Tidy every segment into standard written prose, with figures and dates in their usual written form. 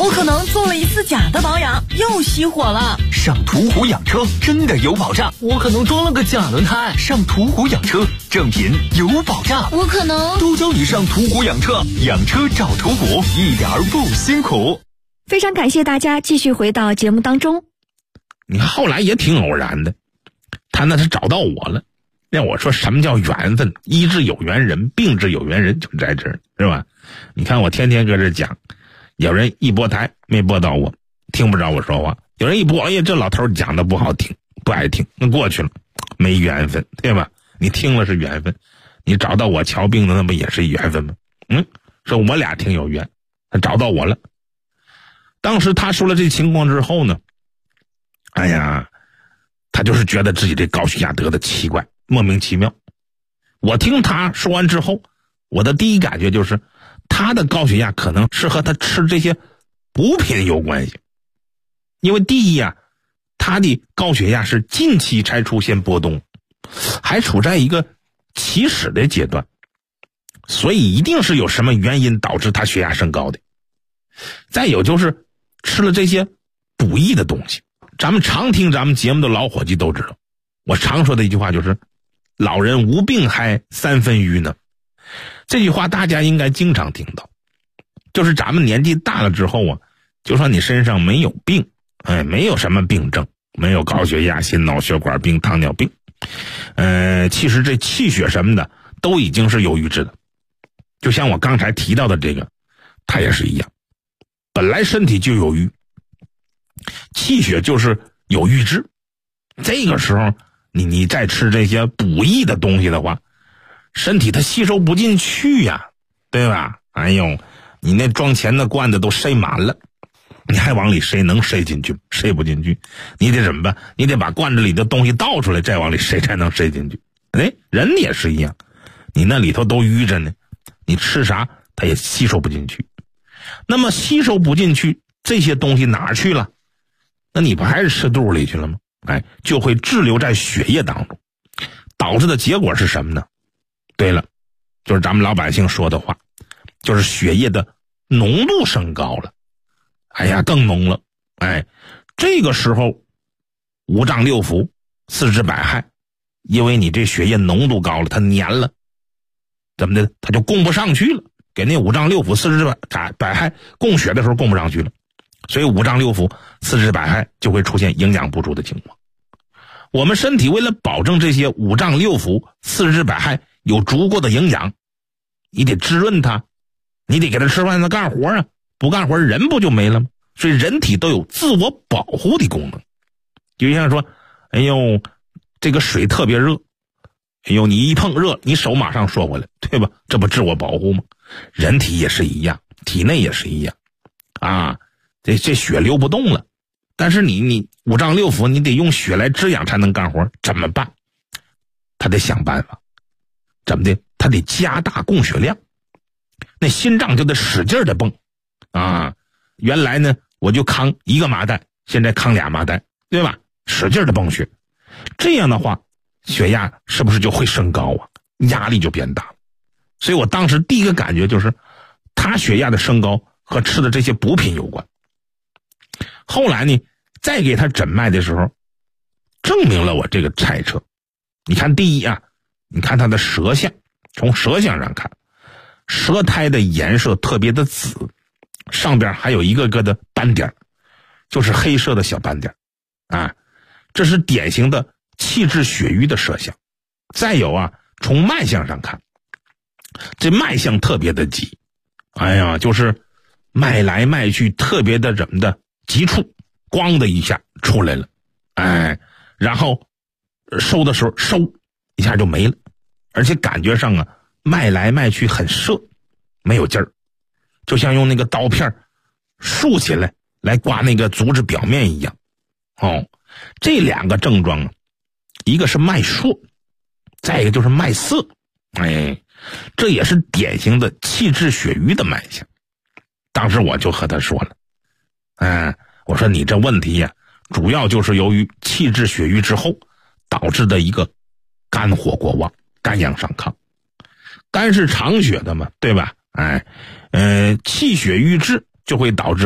我可能做了一次假的保养，又熄火了。 上途虎养车真的有保障。 我可能装了个假轮胎。 上途虎养车，正品有保障。 我可能都教你上途虎养车，养车找途虎，一点儿不辛苦。 非常感谢大家继续回到节目当中。 你看后来也挺偶然的，他那是找到我了。让我说什么叫缘分？医治有缘人，病治有缘人，就在这儿，是吧？你看我天天搁这讲，有人一拨台没拨到我，听不着我说话；有人一拨，哎呀，这老头讲的不好听，不爱听，那过去了，没缘分，对吧？你听了是缘分，你找到我瞧病的，那不也是缘分吗？说我俩挺有缘，他找到我了。当时他说了这情况之后呢，哎呀，他就是觉得自己这高血压得的奇怪，莫名其妙。我听他说完之后，我的第一感觉就是他的高血压可能是和他吃这些补品有关系。因为第一啊，他的高血压是近期才出现波动，还处在一个起始的阶段，所以一定是有什么原因导致他血压升高的。再有就是吃了这些补益的东西，咱们常听咱们节目的老伙计都知道，我常说的一句话就是老人无病还三分愚呢。这句话大家应该经常听到，就是咱们年纪大了之后啊，就算你身上没有病，没有什么病症，没有高血压、心脑血管病、糖尿病，其实这气血什么的都已经是有预知的。就像我刚才提到的这个，它也是一样，本来身体就有余，气血就是有预知，这个时候你再吃这些补益的东西的话，身体它吸收不进去呀，对吧？哎呦，你那装钱的罐子都塞满了，你还往里塞，能塞进去？塞不进去，你得怎么办？你得把罐子里的东西倒出来，再往里塞才能塞进去。人也是一样，你那里头都淤着呢，你吃啥它也吸收不进去。那么吸收不进去，这些东西哪儿去了？那你不还是吃肚里去了吗？就会滞留在血液当中，导致的结果是什么呢？对了，就是咱们老百姓说的话，就是血液的浓度升高了，更浓了。这个时候五脏六腑、四肢百骸，因为你这血液浓度高了，它粘了，怎么的？它就供不上去了，给那五脏六腑、四肢百骸供血的时候供不上去了，所以五脏六腑、四肢百骸就会出现营养不足的情况。我们身体为了保证这些五脏六腑、四肢百骸有足够的营养，你得滋润它，你得给它吃饭，它干活啊，不干活人不就没了吗？所以人体都有自我保护的功能。就像说，哎呦，这个水特别热，哎呦，你一碰热，你手马上缩回来，对吧？这不自我保护吗？人体也是一样，体内也是一样啊，这血流不动了，但是你五脏六腑你得用血来滋养才能干活，怎么办？他得想办法，怎么的？他得加大供血量，那心脏就得使劲的蹦啊！原来呢我就扛一个麻袋，现在扛俩麻袋，对吧？使劲的蹦血，这样的话血压是不是就会升高啊？压力就变大。所以我当时第一个感觉就是他血压的升高和吃的这些补品有关。后来呢再给他诊脉的时候，证明了我这个猜测。你看第一啊，你看他的舌象，从舌象上看，舌苔的颜色特别的紫，上边还有一个个的斑点，就是黑色的小斑点啊，这是典型的气滞血瘀的舌象。再有啊，从脉象上看，这脉象特别的急，就是脉来脉去特别的怎么的急促，咣的一下出来了，然后收的时候收一下就没了，而且感觉上啊脉来脉去很涩，没有劲儿，就像用那个刀片竖起来刮那个组织表面一样。这两个症状啊，一个是脉数，再一个就是脉涩，这也是典型的气滞血瘀的脉象。当时我就和他说了，我说你这问题呀，主要就是由于气滞血瘀之后导致的一个肝火过旺，肝阳上亢。肝是藏血的嘛，对吧？气血瘀滞就会导致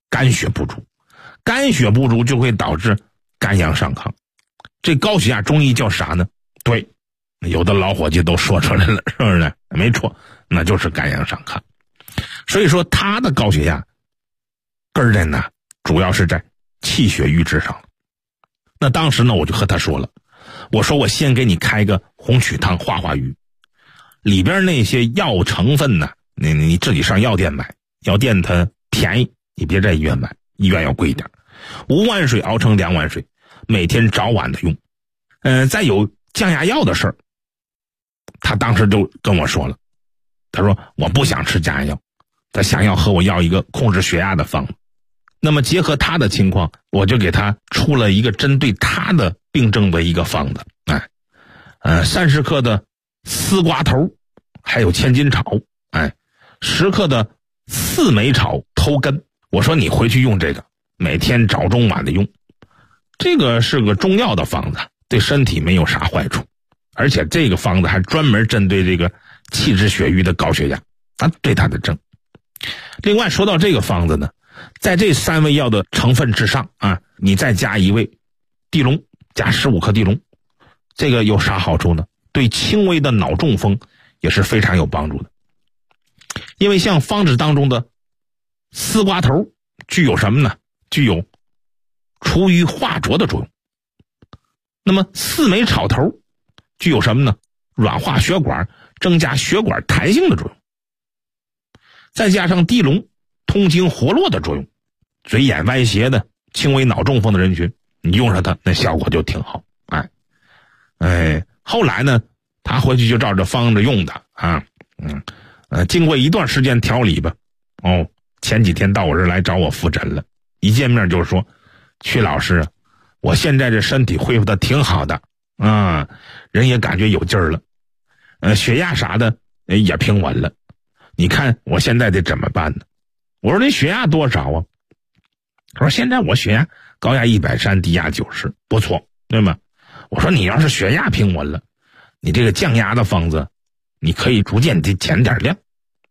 肝血不足，肝血不足就会导致肝阳上亢。这高血压中医叫啥呢？对，有的老伙计都说出来了，是不是？没错，那就是肝阳上亢。所以说他的高血压根儿在哪？主要是在气血瘀滞上了。那当时呢，我就和他说了，我说我先给你开个红曲汤化化瘀，里边那些药成分呢，你自己上药店买，药店它便宜，你别在医院买，医院要贵一点。5碗水熬成2碗水，每天早晚的用。再有降压药的事儿，他当时就跟我说了，他说我不想吃降压药，他想要和我要一个控制血压的方子。那么结合他的情况，我就给他出了一个针对他的病症的一个方子。30克的丝瓜头，还有千金草，10克的四梅草头根。我说你回去用这个，每天早中晚的用。这个是个中药的方子，对身体没有啥坏处，而且这个方子还专门针对这个气滞血瘀的高血压，对他的症。另外说到这个方子呢，在这3味药的成分之上你再加一味地龙，加15克地龙，这个有啥好处呢？对轻微的脑中风也是非常有帮助的。因为像方子当中的丝瓜头具有什么呢？具有除瘀化浊的作用。那么四梅草头具有什么呢？软化血管，增加血管弹性的作用。再加上地龙通经活络的作用，嘴眼歪斜的轻微脑中风的人群，你用上它那效果就挺好。后来呢，他回去就照着方子用的经过一段时间调理吧，前几天到我这儿来找我复诊了，一见面就说，曲老师，我现在这身体恢复的挺好的人也感觉有劲儿了，血压啥的也平稳了，你看我现在得怎么办呢？我说你血压多少啊？他说现在我血压高压130，低压90，不错，对吗？我说你要是血压平稳了，你这个降压的方子你可以逐渐地减点量。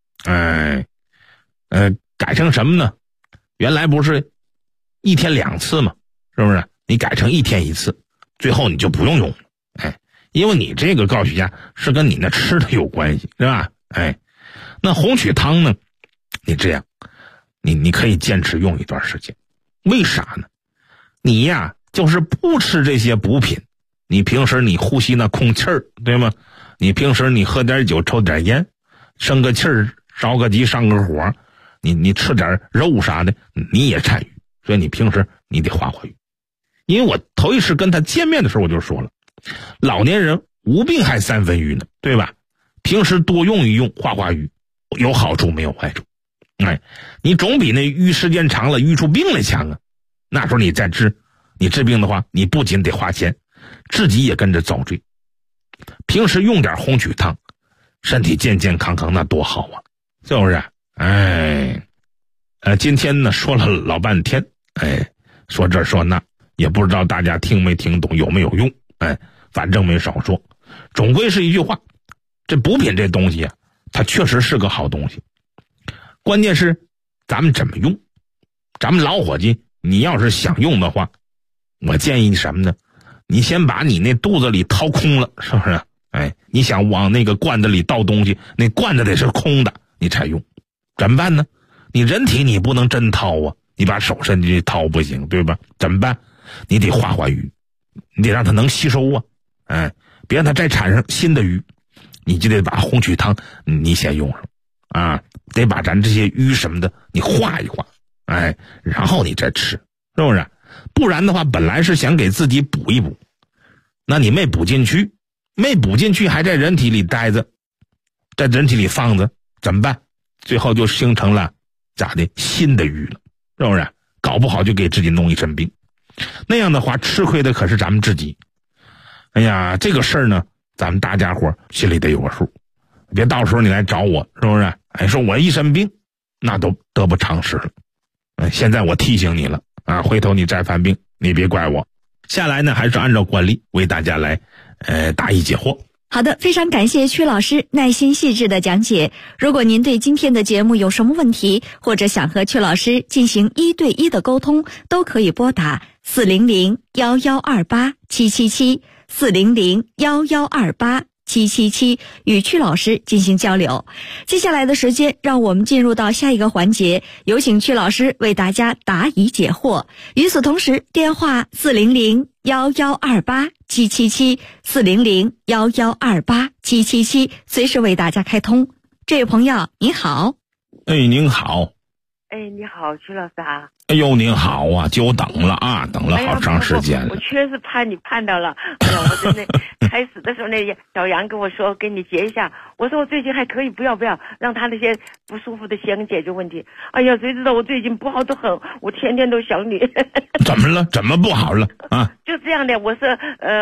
改成什么呢？原来不是1天2次吗？是不是？你改成1天1次，最后你就不用了。因为你这个高血压是跟你那吃的有关系，是吧？那红曲汤呢，你这样你可以坚持用一段时间。为啥呢？你呀就是不吃这些补品，你平时你呼吸那空气儿，对吗？你平时你喝点酒抽点烟，生个气儿着个急上个火，你吃点肉啥的你也参与，所以你平时你得化化瘀。因为我头一次跟他见面的时候我就说了，老年人无病还3分瘀呢，对吧？平时多用一用化化瘀，有好处没有坏处。你总比那瘀时间长了瘀出病来强啊。那时候你再治，你治病的话，你不仅得花钱，自己也跟着遭罪。平时用点红曲汤，身体健健康康，那多好啊，是不是？今天呢说了老半天，说这说那，也不知道大家听没听懂，有没有用？反正没少说。总归是一句话，这补品这东西啊，它确实是个好东西，关键是咱们怎么用。咱们老伙计，你要是想用的话，我建议你什么呢？你先把你那肚子里掏空了，是不是？你想往那个罐子里倒东西，那罐子得是空的，你才用。怎么办呢？你人体你不能真掏啊，你把手伸进去掏不行，对吧？怎么办？你得化化瘀，你得让它能吸收啊，别让它再产生新的瘀，你就得把红曲汤你先用上得把咱这些瘀什么的你化一化，然后你再吃，是不是？不然的话，本来是想给自己补一补，那你没补进去还在人体里待着，在人体里放着，怎么办？最后就形成了咋的新的瘀了，是不是？搞不好就给自己弄一身病，那样的话吃亏的可是咱们自己。这个事儿呢，咱们大家伙心里得有个数，别到时候你来找我，是不是？说我一身病，那都得不偿失了。现在我提醒你了回头你再犯病，你别怪我。下来呢，还是按照惯例为大家来答疑解惑。 好的，非常感谢曲老师耐心细致的讲解。如果您对今天的节目有什么问题，或者想和曲老师进行1对1的沟通，都可以拨打400-1128-777，400-1128-777，与曲老师进行交流。接下来的时间，让我们进入到下一个环节，有请曲老师为大家答疑解惑。与此同时，电话400-1128-777，400-1128-777，随时为大家开通。这位朋友您好。 您好。 你好，曲老师啊。 哎呦，您好啊，久等了啊，等了好长时间了。 我确实盼你盼到了。哎呀，我真的开始的时候那小杨跟我说跟你结一下，我说我最近还可以，不要让他那些不舒服的先解决问题。哎呀，谁知道我最近不好得很，我天天都想你。 怎么了？怎么不好了啊？ 就这样的，我是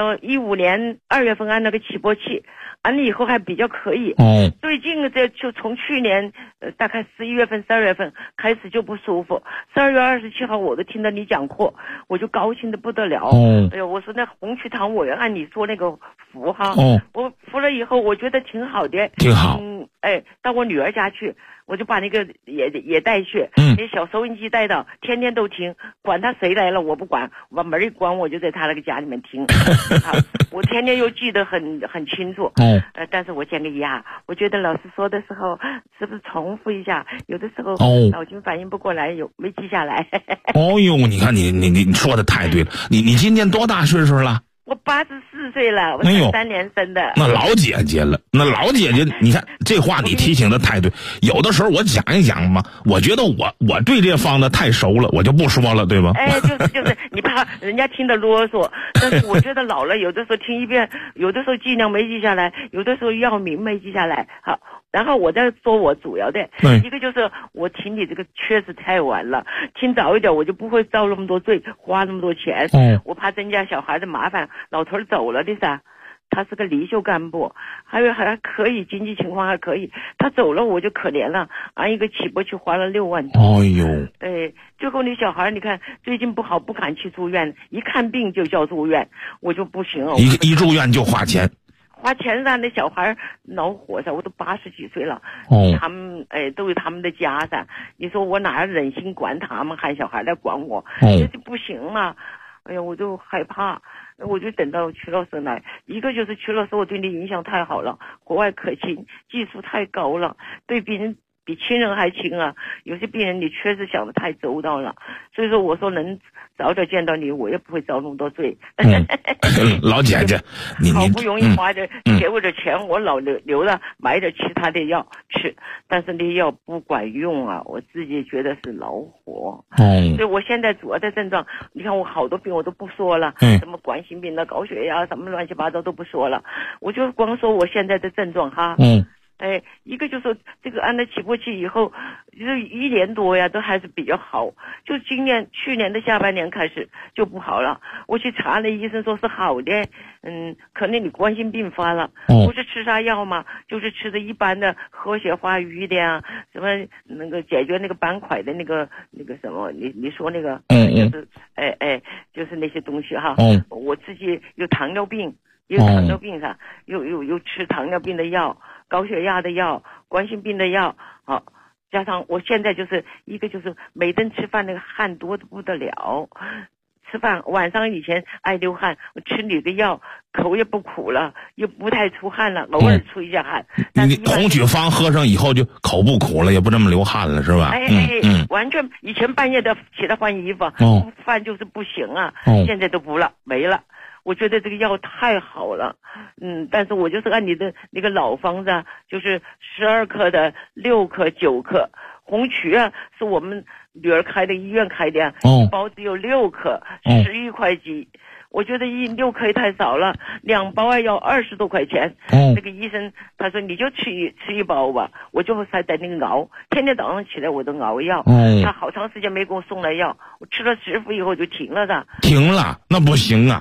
15年2月份按那个起搏器，完了以后还比较可以。最近这就从去年大概11月份、12月份开始就不舒服。12月27号我都听到你讲课，我就高兴的不得了。哎呀，我说那红曲糖我按你说那个服哈，我服了以后我觉得挺好的， 挺好。 到我女儿家去，我就把那个也带去，那小收音机带到，天天都听，管他谁来了我不管，我把门一关我就在他那个家里面听。我天天又记得很清楚。但是我讲个呀，我觉得老师说的时候是不是重复一下，有的时候脑筋反应不过来，没记下来。 哦呦，你看你说的太对了。你今年多大岁数了？ 我84岁了，我33年生的。 那老姐姐了，那老姐姐，你看这话你提醒的太对。有的时候我讲一讲嘛，我觉得我对这方的太熟了，我就不说了，对吧？ 就是你怕人家听得啰嗦，但是我觉得老了，有的时候听一遍，有的时候剂量没记下来，有的时候药名没记下来。好，然后我再说我主要的一个就是我听你这个确实太晚了，听早一点我就不会遭那么多罪，花那么多钱。我怕增加小孩的麻烦。老头走了的噻，他是个离休干部，还可以，经济情况还可以。他走了我就可怜了，按一个起搏器花了6万多。 哎呦， 最后那小孩你看最近不好，不敢去住院，一看病就叫住院，我就不行了。 一住院就花钱。 花钱噻，那小孩恼火噻，我都80几岁了，他们都有他们的家噻，你说我哪忍心管他们，喊小孩来管我，这就不行嘛。哎呀，我就害怕，我就等到曲老师来。一个就是曲老师，我对你影响太好了，国外可亲，技术太高了，对病人比亲人还亲啊。有些病人你确实想得太周到了，所以说我说能早点见到你，我也不会遭那么多罪。 老姐姐，你好不容易花着给我的钱，我老留了买点其他的药吃，但是那药不管用啊，我自己觉得是恼火。所以我现在主要的症状，你看我好多病我都不说了，什么冠心病的、高血压什么乱七八糟都不说了，我就光说我现在的症状哈。一个就是这个按了起搏器以后，就1年多呀，都还是比较好。就去年的下半年开始就不好了。我去查了，医生说是好的，可能你冠心病发了。不是吃啥药嘛，就是吃的一般的和血化瘀的呀，什么那个解决那个斑块的那个什么，你说那个，就是就是那些东西哈。我自己有糖尿病。有糖尿病上，有吃糖尿病的药、高血压的药、冠心病的药，加上我现在就是一个就是每顿吃饭那个汗多的不得了，吃饭晚上以前爱流汗，我吃你的药口也不苦了，又不太出汗了，偶尔出一下汗。 你红曲方喝上以后就口不苦了，也不这么流汗了，是吧？ 完全以前半夜的起来换衣服，饭就是不行啊，现在都不了，没了。我觉得这个药太好了，但是我就是按你的那个老方子，就是12克的、6克、9克，红曲啊，是我们女儿开的，医院开的，一包只有6克，11块几。我觉得6克也太少了，2包要20多块钱。那个医生他说你就吃一包吧，我就还在那个熬，天天早上起来我都熬药。他好长时间没给我送来药，我吃了10副以后就停了的。 停了，那不行啊。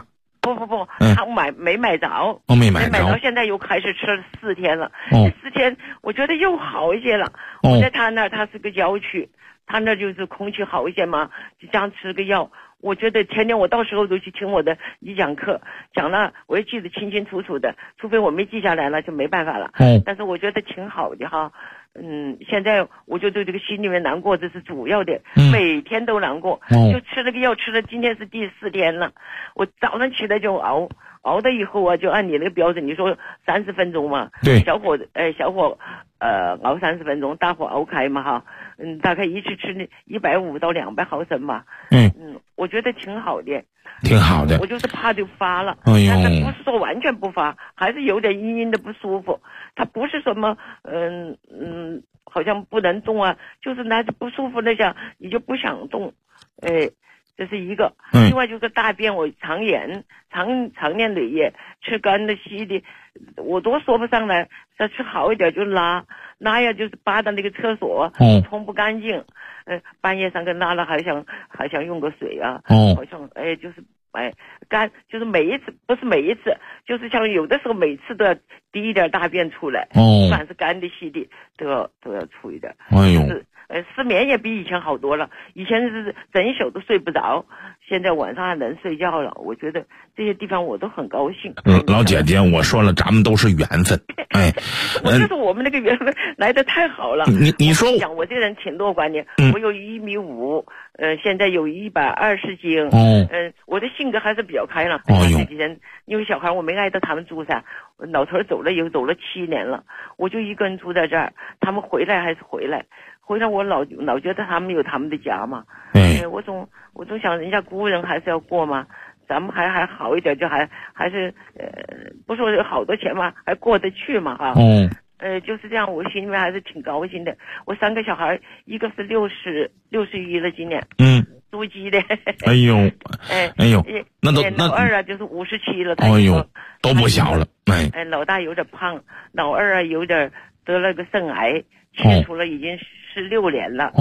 不，他没买着， 没买着， 现在又开始吃了4天了，4天我觉得又好一些了。我在他那儿，他是个郊区，他那就是空气好一些嘛，就这样吃个药。我觉得天天我到时候都去听我的一讲课，讲了我也记得清清楚楚的，除非我没记下来了就没办法了。但是我觉得挺好的哈。现在我就对这个心里面难过，这是主要的，每天都难过，就吃了个药，吃了今天是第4天了。我早上起来就熬的以后啊，就按你那个标准，你说30分钟嘛， 对， 小火熬30分钟，大火熬开嘛哈，大概一次吃150到200毫升嘛，我觉得挺好的。 挺好的， 我就是怕就发了， 但是不是说完全不发，还是有点阴阴的不舒服。它不是什么好像不能动啊，就是那不舒服那下你就不想动，这是一个。另外就是大便我肠炎，常年累月吃干的稀的，我都说不上来。再吃好一点就拉呀，就是扒到那个厕所，冲不干净。半夜3更拉了，还想用个水啊，好像就是干，就是每一次不是每一次，就是像有的时候每次都要滴一点大便出来，不管是干的稀的都要出一点。失眠也比以前好多了，以前是整宿都睡不着，现在晚上还能睡觉了。我觉得这些地方我都很高兴。 老姐姐，我说了，咱们都是缘分。 我就是我们那个缘分来得太好了。 你说讲我这个人挺乐观的，我有1.5米，现在有120斤。我的性格还是比较开朗。这几天因为小孩我没挨着他们住噻，老头走了7年了，我就一个人住在这儿，他们回来还是回来，我老觉得他们有他们的家嘛。我总想人家孤人还是要过嘛，咱们还好一点，就还是不说有好多钱嘛，还过得去嘛哈。就是这样，我心里面还是挺高兴的。我3个小孩，一个是61了今年，属鸡的。 哎呦，那老二啊就是57了， 都不小了。 老大有点胖，老二啊有点得了个肾癌，切除了已经16年了。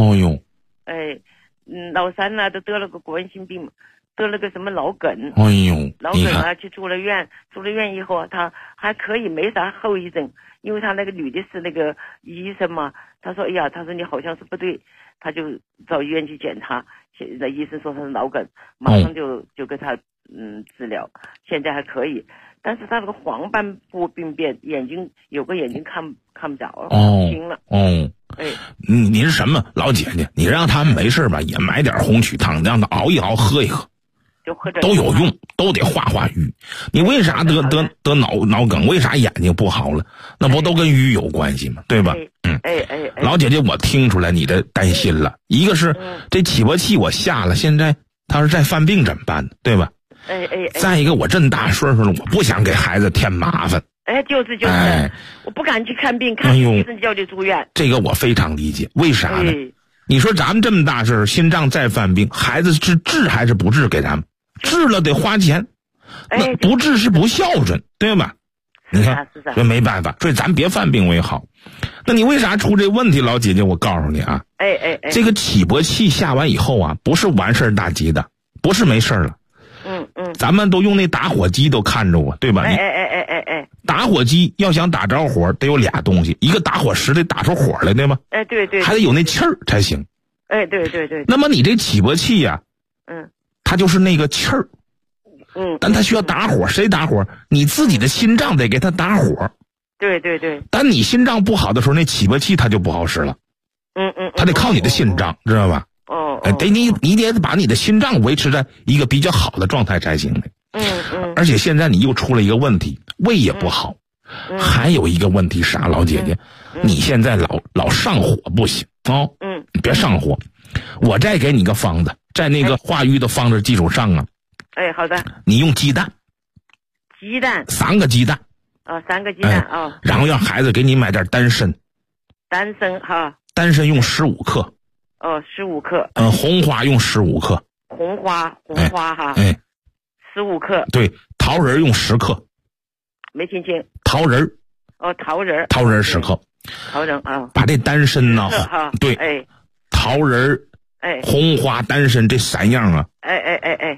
老三呢都得了个冠心病，得了个什么脑梗。脑梗啊，去住了院以后啊，他还可以，没啥后遗症，因为他那个女的是那个医生嘛，他说他说你好像是不对，他就到医院去检查，现在医生说他是脑梗，马上就给他治疗，现在还可以，但是他那个黄斑部病变，有个眼睛看不着，青了。 你是什么老姐姐？你让他们没事吧，也买点红曲汤，让他熬一熬，喝一喝， 就喝都有用，都得化瘀。你为啥得脑梗？为啥眼睛不好了？那不都跟瘀有关系吗？对吧？老姐姐，我听出来你的担心了。一个是这起搏器我下了，现在他是在犯病怎么办呢？对吧？再一个，我这么大岁数了，我不想给孩子添麻烦。 就是，我不敢去看病，看医生叫你住院。 这个我非常理解，为啥呢？你说咱们这么大事儿，心脏再犯病，孩子是治还是不治？给咱们治了得花钱，那不治是不孝顺，对吧？你看，这没办法，所以咱别犯病为好。那你为啥出这问题，老姐姐？我告诉你啊，这个起搏器下完以后啊，不是完事儿大吉的，不是没事了。咱们都用那打火机都看着我，对吧？打火机要想打着火，得有俩东西，一个打火石得打出火来，对吧？ 对， 还得有那气儿才行。 对。 那么你这起搏器呀，它就是那个气儿，但它需要打火，谁打火？你自己的心脏得给它打火。 对。 但你心脏不好的时候，那起搏器它就不好使了。它得靠你的心脏，知道吧？你得把你的心脏维持在一个比较好的状态才行的。而且现在你又出了一个问题，胃也不好，还有一个问题啥？老姐姐，你现在老上火不行你别上火。我再给你个方子，在那个化瘀的方子基础上啊， 好的， 你用鸡蛋，3个鸡蛋 ，3个鸡蛋然后让孩子给你买点丹参哈， 丹参用15克 ，15克， 红花用15克， 红花哈，15克， 对，桃仁用10克， 没听清， 桃仁桃仁 10克， 桃仁把这丹参呢，对，桃仁红花丹参这3样啊，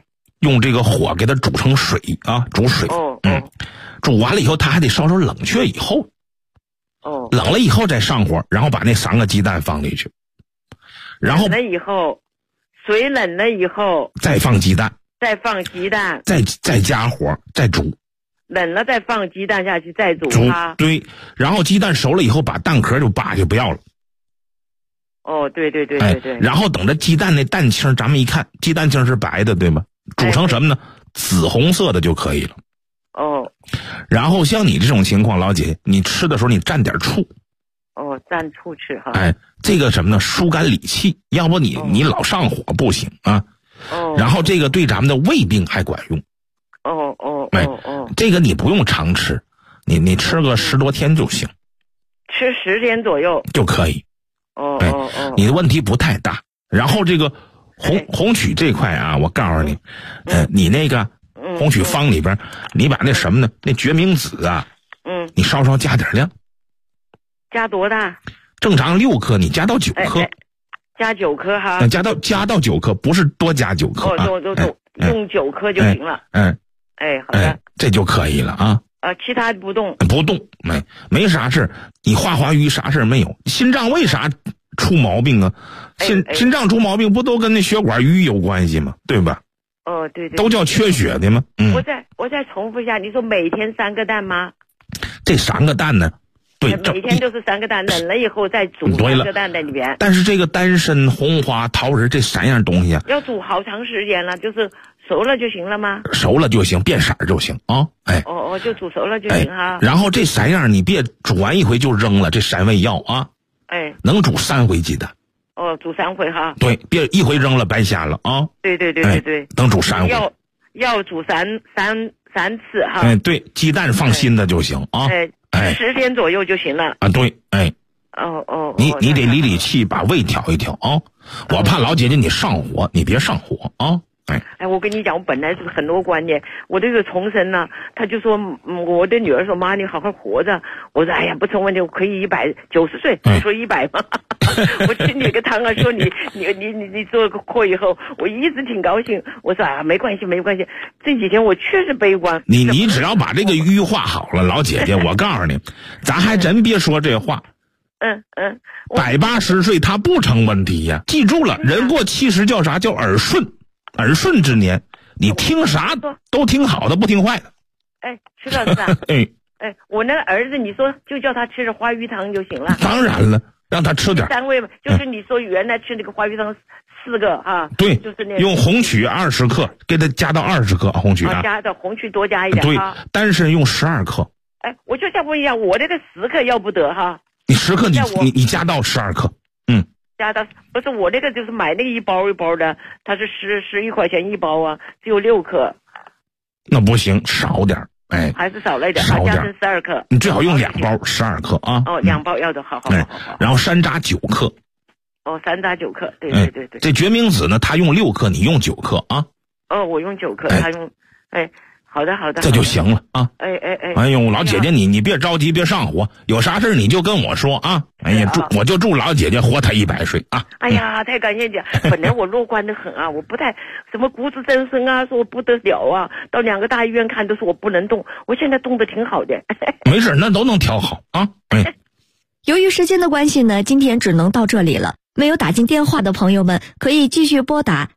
用这个火给它煮成水啊，煮水。煮完了以后，它还得稍稍冷却以后。冷了以后再上火，然后把那3个鸡蛋放进去，然后冷了以后，水冷了以后再放鸡蛋， 再加火再煮。 冷了再放鸡蛋下去再煮它。 对，然后鸡蛋熟了以后把蛋壳就拔去不要了。 对。 然后等着鸡蛋那蛋清，咱们一看鸡蛋清是白的对吗？煮成什么呢？紫红色的就可以了。然后像你这种情况，老姐姐你吃的时候你蘸点醋。 蘸醋吃哈。 这个什么呢？疏肝理气，要不你老上火不行啊。然后这个对咱们的胃病还管用。这个你不用常吃，你吃个10多天就行。 吃10天左右就可以。你的问题不太大。然后这个红曲这块啊，我告诉你，你那个红曲方里边，你把那什么呢？那决明子啊，你稍稍加点量。 加多大？ 正常6颗，你加到9颗。 加9颗哈。 加到9颗，不是多加9颗啊。 用9颗就行了。好的。 这就可以了啊。 其他不动。 不动，没啥事。你化瘀啥事没有？心脏为啥出毛病啊？心脏出毛病不都跟那血管淤有关系吗？对吧？ 对。 都叫缺血的吗？ 我再重复一下，你说每天3个蛋吗？ 这3个蛋呢？对， 每天都是3个蛋，冷了以后再煮3个蛋在里边。 但是这个丹参、红花、桃仁这3样东西啊， 要煮好长时间了，就是熟了就行了吗？ 熟了就行，变色就行啊。 就煮熟了就行哈。 然后这3样你别煮完一回就扔了，这3味药啊。能煮3回鸡蛋。 煮3回哈。 对，别一回扔了白瞎了啊。 对。 能煮3回。 要煮三次哈。 对，鸡蛋放新的就行啊。 10天左右就行了。 对。你得理气，把胃调一调啊。我怕老姐姐你上火，你别上火啊。 我跟你讲，我本来是很多观念，我这个重生呢，他就说，我的女儿说，妈，你好好活着。我说，哎呀，不成问题，我可以190岁。我说100嘛，我请你个汤啊，说你做个课以后，我一直挺高兴。我说啊，没关系。这几天我确实悲观。 你只要把这个瘀化好了，老姐姐，我告诉你，咱还真别说这话。180岁他不成问题呀。记住了，人过70叫啥？叫耳顺。耳顺之年，你听啥都听好的，不听坏的。 徐老师啊，我那个儿子，你说就叫他吃着花鱼汤就行了。 当然了，让他吃点。 3味嘛，就是你说原来吃那个花鱼汤4个啊。 对， 就是那用红曲20克，给他加到20克红曲啊。 加到红曲多加一点。 对，丹参用12克。 我就想问一下，我这个10克要不得哈？ 你10克，你加到12克。 加到不是我那个就是买那个一包一包的，它是11块钱一包啊，只有6克。 那不行，少点。 还是少了一点， 少点加成12克。 你最好用2包12克啊。 2包要的，好。 然后山楂9克。 山楂9克，对。 这决明子呢，他用6克，你用9克啊。 我用9克，他用好的， 这就行了啊。哎呦，老姐姐你别着急，别上火，有啥事你就跟我说啊。我就祝老姐姐活她100岁啊。 哎呀，太感谢你了。本来我乐观的很啊，我不太什么骨质增生啊，说我不得了啊，到2个大医院看都说我不能动，我现在动得挺好的。 没事，那都能调好啊。 由于时间的关系呢，今天只能到这里了。没有打进电话的朋友们，可以继续拨打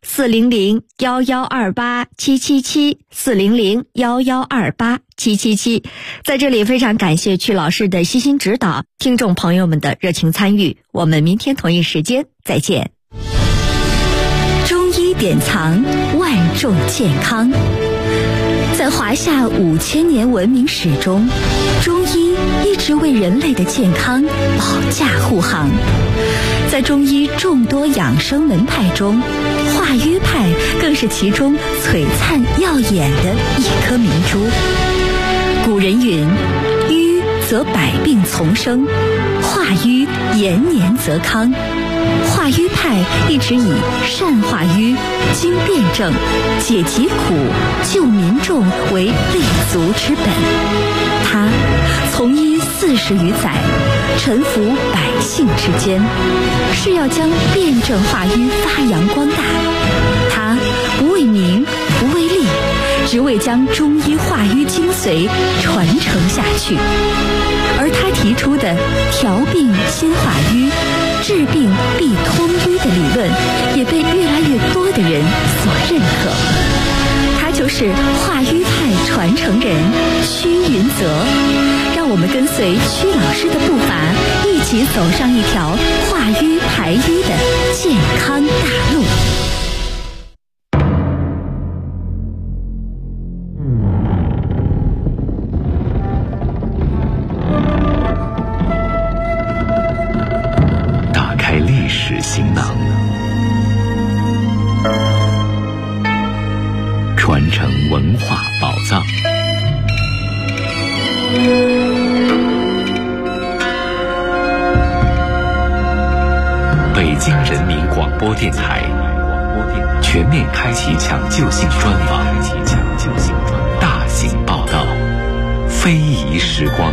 400-1128-777，400-1128-777。在这里非常感谢曲老师的悉心指导，听众朋友们的热情参与。我们明天同一时间再见。中医典藏，万众健康。在华夏5000年文明史中，中医一直为人类的健康保驾护航。在中医众多养生门派中，化瘀派更是其中璀璨耀眼的一颗明珠。古人云：瘀则百病丛生，化瘀延年则康。化瘀派一直以善化瘀、经辩证、解疾苦、救民众为立足之本。他从医40余载，沉浮百姓之间，是要将辩证化瘀发扬光大。他不为名，不为利， 只为将中医化瘀精髓传承下去。而他提出的调病先化瘀、治病必通瘀的理论，也被越来越多的人所认可。他就是化瘀派传承人屈云泽。让我们跟随屈老师的步伐，一起走上一条化瘀排瘀的健康大路。 打开历史行囊，传承文化宝藏。北京人民广播电台全面开启抢救性专访，大型报道，非遗时光。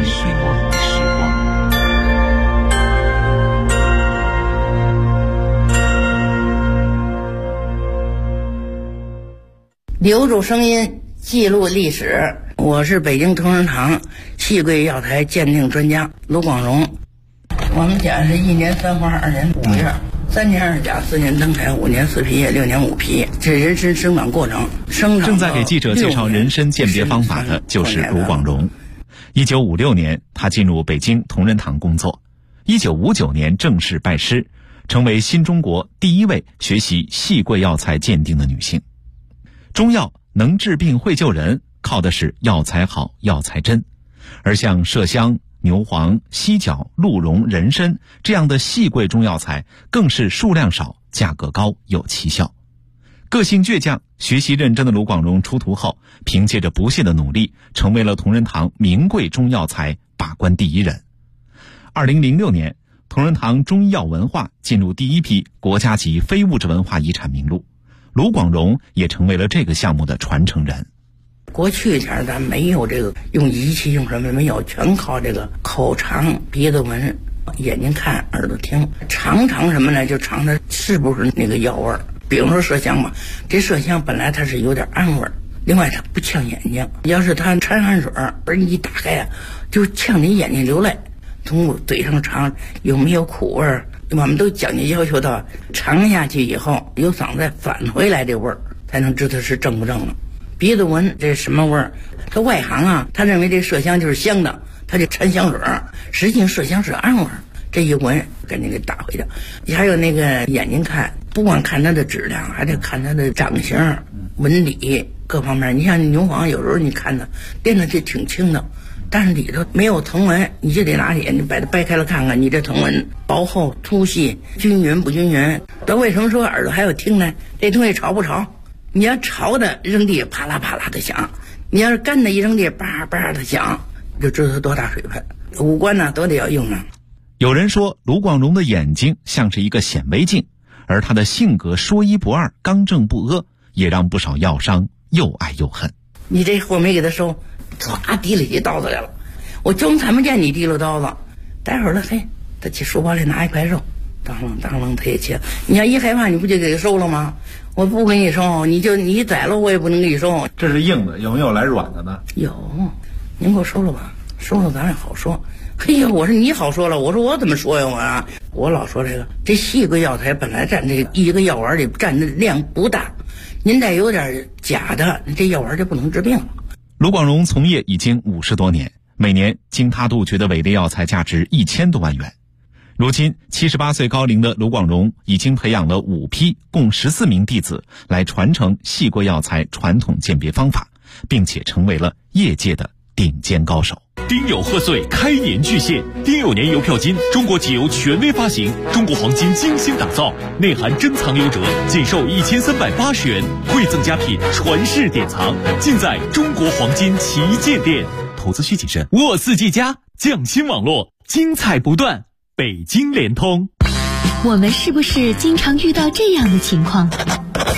留住声音，记录历史。我是北京同仁堂细桂药材鉴定专家卢广荣。我们家是1年3花2年5叶，3年2甲4年登台5年4皮叶6年5皮，这人参生长过程。 正在给记者介绍人参鉴别方法的就是卢广荣。1956年，他进入北京同仁堂工作。1959年正式拜师，成为新中国第一位学习细桂药材鉴定的女性。中药能治病会救人，靠的是药材好、药材真。而像麝香、牛黄、犀角、鹿茸、人参这样的细桂中药材，更是数量少、价格高、有奇效。个性倔强、学习认真的卢广荣出徒后，凭借着不懈的努力，成为了同仁堂名贵中药材把关第一人。2006年，同仁堂中医药文化进入第一批国家级非物质文化遗产名录，卢广荣也成为了这个项目的传承人。 过去前咱没有这个用仪器用什么没有，全靠这个口尝、鼻子闻、眼睛看、耳朵听，尝什么呢？就尝它是不是那个药味儿。比如说麝香吧，这麝香本来它是有点暗味儿，另外它不呛眼睛，要是它掺汗水而一打开啊，就呛你眼睛流泪。从嘴上尝有没有苦味儿，我们都讲究要求到尝下去以后有嗓子返回来这味儿，才能知道是正不正了。鼻子闻这什么味儿？他外行啊，他认为这麝香就是香的，他就掺香水，实际麝香是暗味儿。这一闻赶紧给打回去。还有那个眼睛看，不光看它的质量，还得看它的长形、纹理各方面。你像牛黄，有时候你看它掂的就挺轻的，但是里头没有藤纹，你就得拿眼睛把它掰开了看看，你这藤纹薄厚、粗细、均匀不均匀。咱为什么说耳朵还要听呢？这东西潮不潮？你要潮的扔地啪啦啪啦的响，你要是干的一扔地叭叭的响，就知道它多大水分。五官呢都得要用上。 有人说卢广荣的眼睛像是一个显微镜，而他的性格说一不二、刚正不阿，也让不少药商又爱又恨。 你这货没给他收，唰提了起刀子来了，我装看不见你提了刀子，待会儿了嘿，他去书包里拿一块肉，当啷他也切。你要一害怕，你不就给他收了吗？我不给你收，你宰了我也不能给你收。 这是硬的，有没有来软的呢？ 有，您给我收了吧，收了咱也好说。嘿呀，我说你好说了，我说我怎么说呀？我老说这细桂药材本来占这一个药丸里占的量不大，您再有点假的，这药丸就不能治病了。 卢广荣从业已经50多年，每年经他杜绝的伪劣药材价值1000多万元。如今78岁高龄的卢广荣已经培养了5批共14名弟子来传承细桂药材传统鉴别方法，并且成为了业界的顶尖高手。 丁酉贺岁开年巨献，丁酉年邮票金，中国集邮权威发行，中国黄金精心打造，内含珍藏留折，仅售1380元，馈赠佳品传世典藏，尽在中国黄金旗舰店。投资需谨慎。沃四 G 加匠心网络，精彩不断。北京联通。 我们是不是经常遇到这样的情况？ 儿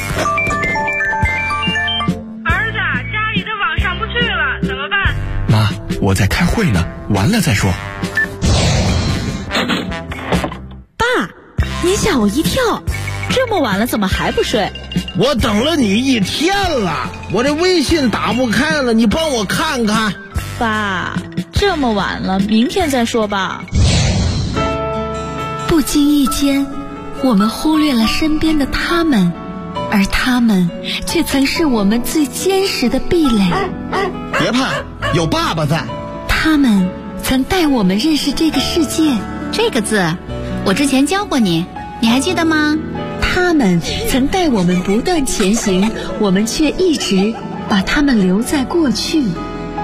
子，家里的网上不去了，怎么办？ 妈，我在开会呢，完了再说。 爸，你吓我一跳， 这么晚了怎么还不睡？ 我等了你1天了，我这微信打不开了，你帮我看看。 爸，这么晚了，明天再说吧。 不经意间，我们忽略了身边的他们，而他们却曾是我们最坚实的壁垒。 别怕，有爸爸在。 他们曾带我们认识这个世界。 这个字我之前教过你，你还记得吗？ 他们曾带我们不断前行，我们却一直把他们留在过去。